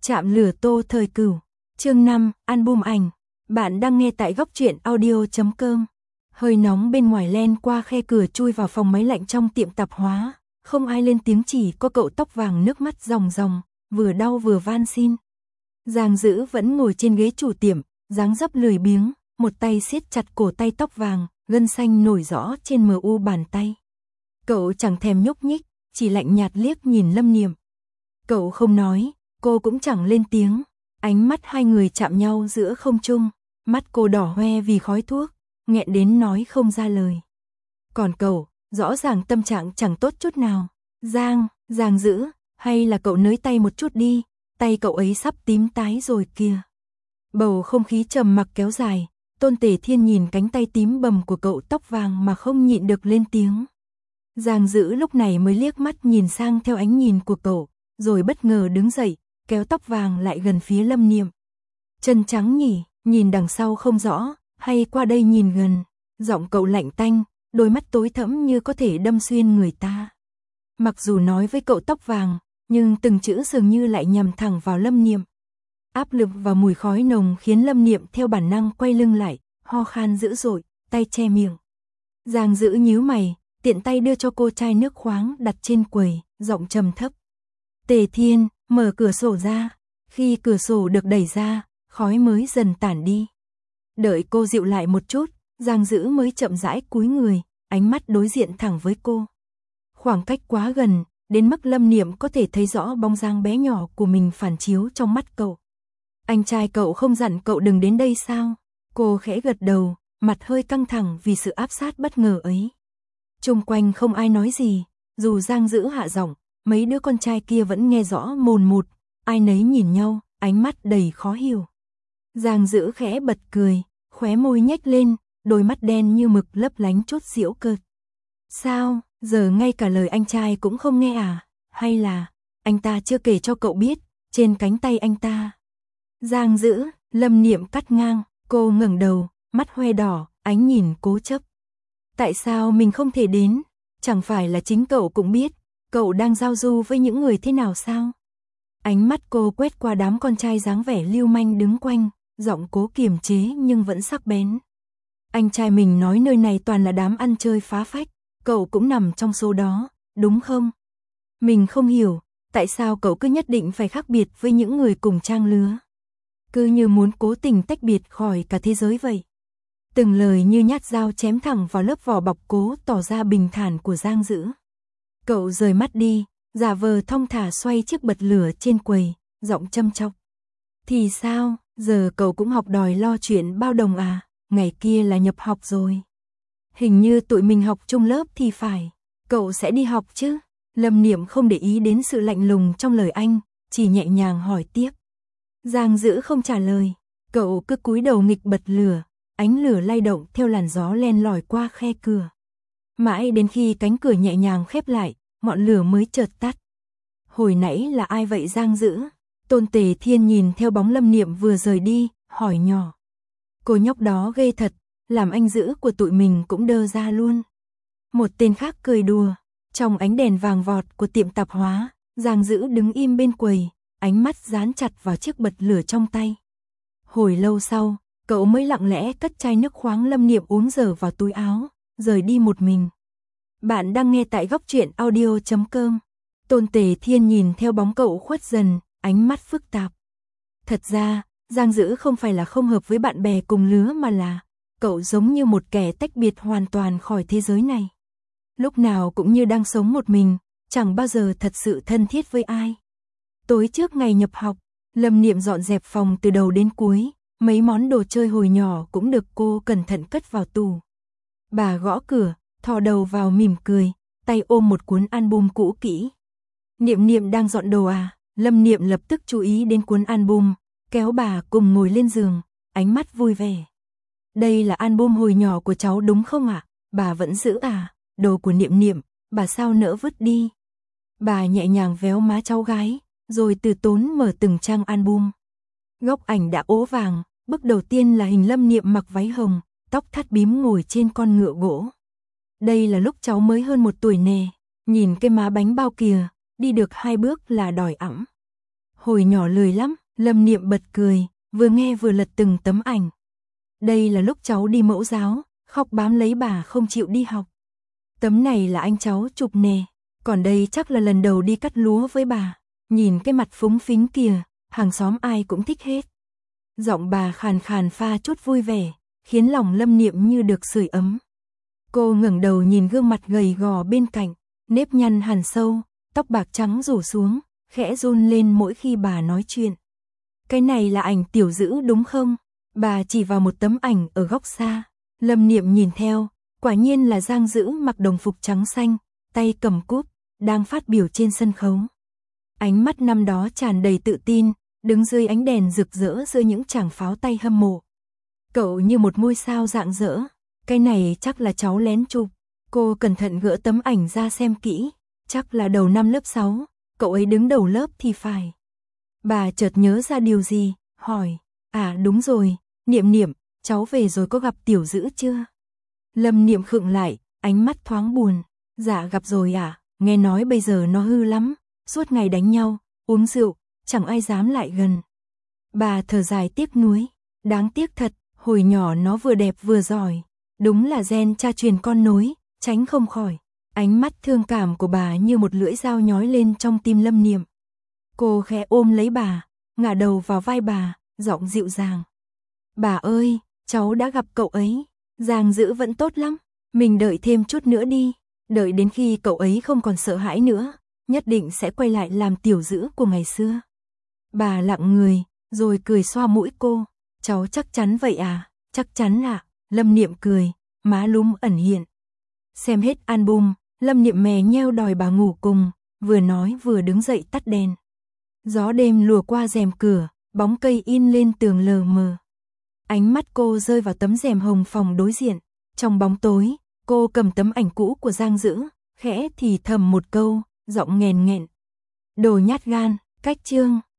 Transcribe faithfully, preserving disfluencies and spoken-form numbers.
Chạm lửa Tô Thời Cửu. Chương năm, album ảnh. Bạn đang nghe tại góc truyện audio chấm com. Hơi nóng bên ngoài len qua khe cửa chui vào phòng máy lạnh trong tiệm tạp hóa. Không ai lên tiếng, chỉ có cậu tóc vàng nước mắt ròng ròng, vừa đau vừa van xin. Giang Dữ vẫn ngồi trên ghế chủ tiệm, dáng dấp lười biếng, một tay siết chặt cổ tay tóc vàng, gân xanh nổi rõ trên mờ u bàn tay. Cậu chẳng thèm nhúc nhích, chỉ lạnh nhạt liếc nhìn Lâm Niệm. Cậu không nói, cô cũng chẳng lên tiếng, ánh mắt hai người chạm nhau giữa không trung, mắt cô đỏ hoe vì khói thuốc, nghẹn đến nói không ra lời. Còn cậu, rõ ràng tâm trạng chẳng tốt chút nào. Giang, Giang Dữ, hay là cậu nới tay một chút đi, tay cậu ấy sắp tím tái rồi kìa. Bầu không khí trầm mặc kéo dài, Tôn Tề Thiên nhìn cánh tay tím bầm của cậu tóc vàng mà không nhịn được lên tiếng. Giang Dữ lúc này mới liếc mắt nhìn sang theo ánh nhìn của cậu, rồi bất ngờ đứng dậy, kéo tóc vàng lại gần phía Lâm Niệm. Chân trắng nhỉ, nhìn đằng sau không rõ, hay qua đây nhìn gần, giọng cậu lạnh tanh, đôi mắt tối thẫm như có thể đâm xuyên người ta. Mặc dù nói với cậu tóc vàng, nhưng từng chữ dường như lại nhằm thẳng vào Lâm Niệm. Áp lực và mùi khói nồng khiến Lâm Niệm theo bản năng quay lưng lại, ho khan dữ dội, tay che miệng. Giang Dữ nhíu mày, tiện tay đưa cho cô chai nước khoáng đặt trên quầy, giọng trầm thấp. Tề Thiên, mở cửa sổ ra. Khi cửa sổ được đẩy ra, khói mới dần tản đi. Đợi cô dịu lại một chút, Giang Dữ mới chậm rãi cúi người, ánh mắt đối diện thẳng với cô. Khoảng cách quá gần, đến mức Lâm Niệm có thể thấy rõ bóng dáng bé nhỏ của mình phản chiếu trong mắt cậu. Anh trai cậu không dặn cậu đừng đến đây sao? Cô khẽ gật đầu, mặt hơi căng thẳng vì sự áp sát bất ngờ ấy. Chung quanh không ai nói gì, dù Giang Dữ hạ giọng, mấy đứa con trai kia vẫn nghe rõ mồn một, ai nấy nhìn nhau, ánh mắt đầy khó hiểu. Giang Dữ khẽ bật cười, khóe môi nhếch lên, đôi mắt đen như mực lấp lánh chút giễu cợt. Sao, giờ ngay cả lời anh trai cũng không nghe à? Hay là, anh ta chưa kể cho cậu biết, trên cánh tay anh ta. Giang Dữ, Lâm Niệm cắt ngang, cô ngẩng đầu, mắt hoe đỏ, ánh nhìn cố chấp. Tại sao mình không thể đến? Chẳng phải là chính cậu cũng biết, cậu đang giao du với những người thế nào sao? Ánh mắt cô quét qua đám con trai dáng vẻ lưu manh đứng quanh, giọng cố kiềm chế nhưng vẫn sắc bén. Anh trai mình nói nơi này toàn là đám ăn chơi phá phách, cậu cũng nằm trong số đó, đúng không? Mình không hiểu, tại sao cậu cứ nhất định phải khác biệt với những người cùng trang lứa? Cứ như muốn cố tình tách biệt khỏi cả thế giới vậy. Từng lời như nhát dao chém thẳng vào lớp vỏ bọc cố tỏ ra bình thản của Giang Dữ. Cậu rời mắt đi, giả vờ thong thả xoay chiếc bật lửa trên quầy, giọng châm chọc. Thì sao, giờ cậu cũng học đòi lo chuyện bao đồng à, ngày kia là nhập học rồi. Hình như tụi mình học chung lớp thì phải, cậu sẽ đi học chứ? Lâm Niệm không để ý đến sự lạnh lùng trong lời anh, chỉ nhẹ nhàng hỏi tiếp. Giang Dữ không trả lời, cậu cứ cúi đầu nghịch bật lửa, ánh lửa lay động theo làn gió len lỏi qua khe cửa. Mãi đến khi cánh cửa nhẹ nhàng khép lại, ngọn lửa mới chợt tắt. Hồi nãy là ai vậy Giang Dữ? Tôn Tề Thiên nhìn theo bóng Lâm Niệm vừa rời đi, hỏi nhỏ. Cô nhóc đó ghê thật, làm anh Dữ của tụi mình cũng đơ ra luôn. Một tên khác cười đùa, trong ánh đèn vàng vọt của tiệm tạp hóa, Giang Dữ đứng im bên quầy, ánh mắt dán chặt vào chiếc bật lửa trong tay. Hồi lâu sau, cậu mới lặng lẽ cất chai nước khoáng Lâm Niệm uống dở vào túi áo, rời đi một mình. Bạn đang nghe tại góc truyện audio chấm com. Tôn Tề Thiên nhìn theo bóng cậu khuất dần, ánh mắt phức tạp. Thật ra, Giang Dữ không phải là không hợp với bạn bè cùng lứa mà là, cậu giống như một kẻ tách biệt hoàn toàn khỏi thế giới này. Lúc nào cũng như đang sống một mình, chẳng bao giờ thật sự thân thiết với ai. Tối trước ngày nhập học, Lâm Niệm dọn dẹp phòng từ đầu đến cuối, mấy món đồ chơi hồi nhỏ cũng được cô cẩn thận cất vào tủ. Bà gõ cửa, thò đầu vào mỉm cười, tay ôm một cuốn album cũ kỹ. Niệm Niệm đang dọn đồ à? Lâm Niệm lập tức chú ý đến cuốn album, kéo bà cùng ngồi lên giường, ánh mắt vui vẻ. Đây là album hồi nhỏ của cháu đúng không ạ? À? Bà vẫn giữ à? Đồ của Niệm Niệm, bà sao nỡ vứt đi? Bà nhẹ nhàng véo má cháu gái, rồi từ tốn mở từng trang album. Góc ảnh đã ố vàng, bức đầu tiên là hình Lâm Niệm mặc váy hồng, tóc thắt bím ngồi trên con ngựa gỗ. Đây là lúc cháu mới hơn một tuổi nè, nhìn cái má bánh bao kìa, đi được hai bước là đòi ẵm. Hồi nhỏ lười lắm, Lâm Niệm bật cười, vừa nghe vừa lật từng tấm ảnh. Đây là lúc cháu đi mẫu giáo, khóc bám lấy bà không chịu đi học. Tấm này là anh cháu chụp nè, còn đây chắc là lần đầu đi cắt lúa với bà. Nhìn cái mặt phúng phính kìa, hàng xóm ai cũng thích hết. Giọng bà khàn khàn pha chút vui vẻ, khiến lòng Lâm Niệm như được sưởi ấm. Cô ngẩng đầu nhìn gương mặt gầy gò bên cạnh, nếp nhăn hằn sâu, tóc bạc trắng rủ xuống, khẽ run lên mỗi khi bà nói chuyện. Cái này là ảnh Tiểu Dữ đúng không? Bà chỉ vào một tấm ảnh ở góc xa. Lâm Niệm nhìn theo, quả nhiên là Giang Dữ mặc đồng phục trắng xanh, tay cầm cúp, đang phát biểu trên sân khấu. Ánh mắt năm đó tràn đầy tự tin, đứng dưới ánh đèn rực rỡ giữa những tràng pháo tay hâm mộ. Cậu như một ngôi sao rạng rỡ, cái này chắc là cháu lén chụp. Cô cẩn thận gỡ tấm ảnh ra xem kỹ, chắc là đầu năm lớp sáu, cậu ấy đứng đầu lớp thì phải. Bà chợt nhớ ra điều gì, hỏi, à đúng rồi, Niệm Niệm, cháu về rồi có gặp Tiểu Dữ chưa? Lâm Niệm khựng lại, ánh mắt thoáng buồn, dạ gặp rồi à, nghe nói bây giờ nó hư lắm, suốt ngày đánh nhau, uống rượu, chẳng ai dám lại gần. Bà thở dài tiếc nuối, đáng tiếc thật, hồi nhỏ nó vừa đẹp vừa giỏi, đúng là gen cha truyền con nối, tránh không khỏi. Ánh mắt thương cảm của bà như một lưỡi dao nhói lên trong tim Lâm Niệm. Cô khẽ ôm lấy bà, ngả đầu vào vai bà, giọng dịu dàng. Bà ơi, cháu đã gặp cậu ấy, Giang Dữ vẫn tốt lắm, mình đợi thêm chút nữa đi, đợi đến khi cậu ấy không còn sợ hãi nữa, nhất định sẽ quay lại làm Tiểu Dữ của ngày xưa. Bà lặng người, rồi cười xoa mũi cô, cháu chắc chắn vậy à, chắc chắn ạ. Lâm Niệm cười, má lúm ẩn hiện. Xem hết album, Lâm Niệm mè nheo đòi bà ngủ cùng, vừa nói vừa đứng dậy tắt đèn. Gió đêm lùa qua rèm cửa, bóng cây in lên tường lờ mờ. Ánh mắt cô rơi vào tấm rèm hồng phòng đối diện. Trong bóng tối, cô cầm tấm ảnh cũ của Giang Dữ, khẽ thì thầm một câu, giọng nghèn nghẹn. Đồ nhát gan, cách chương.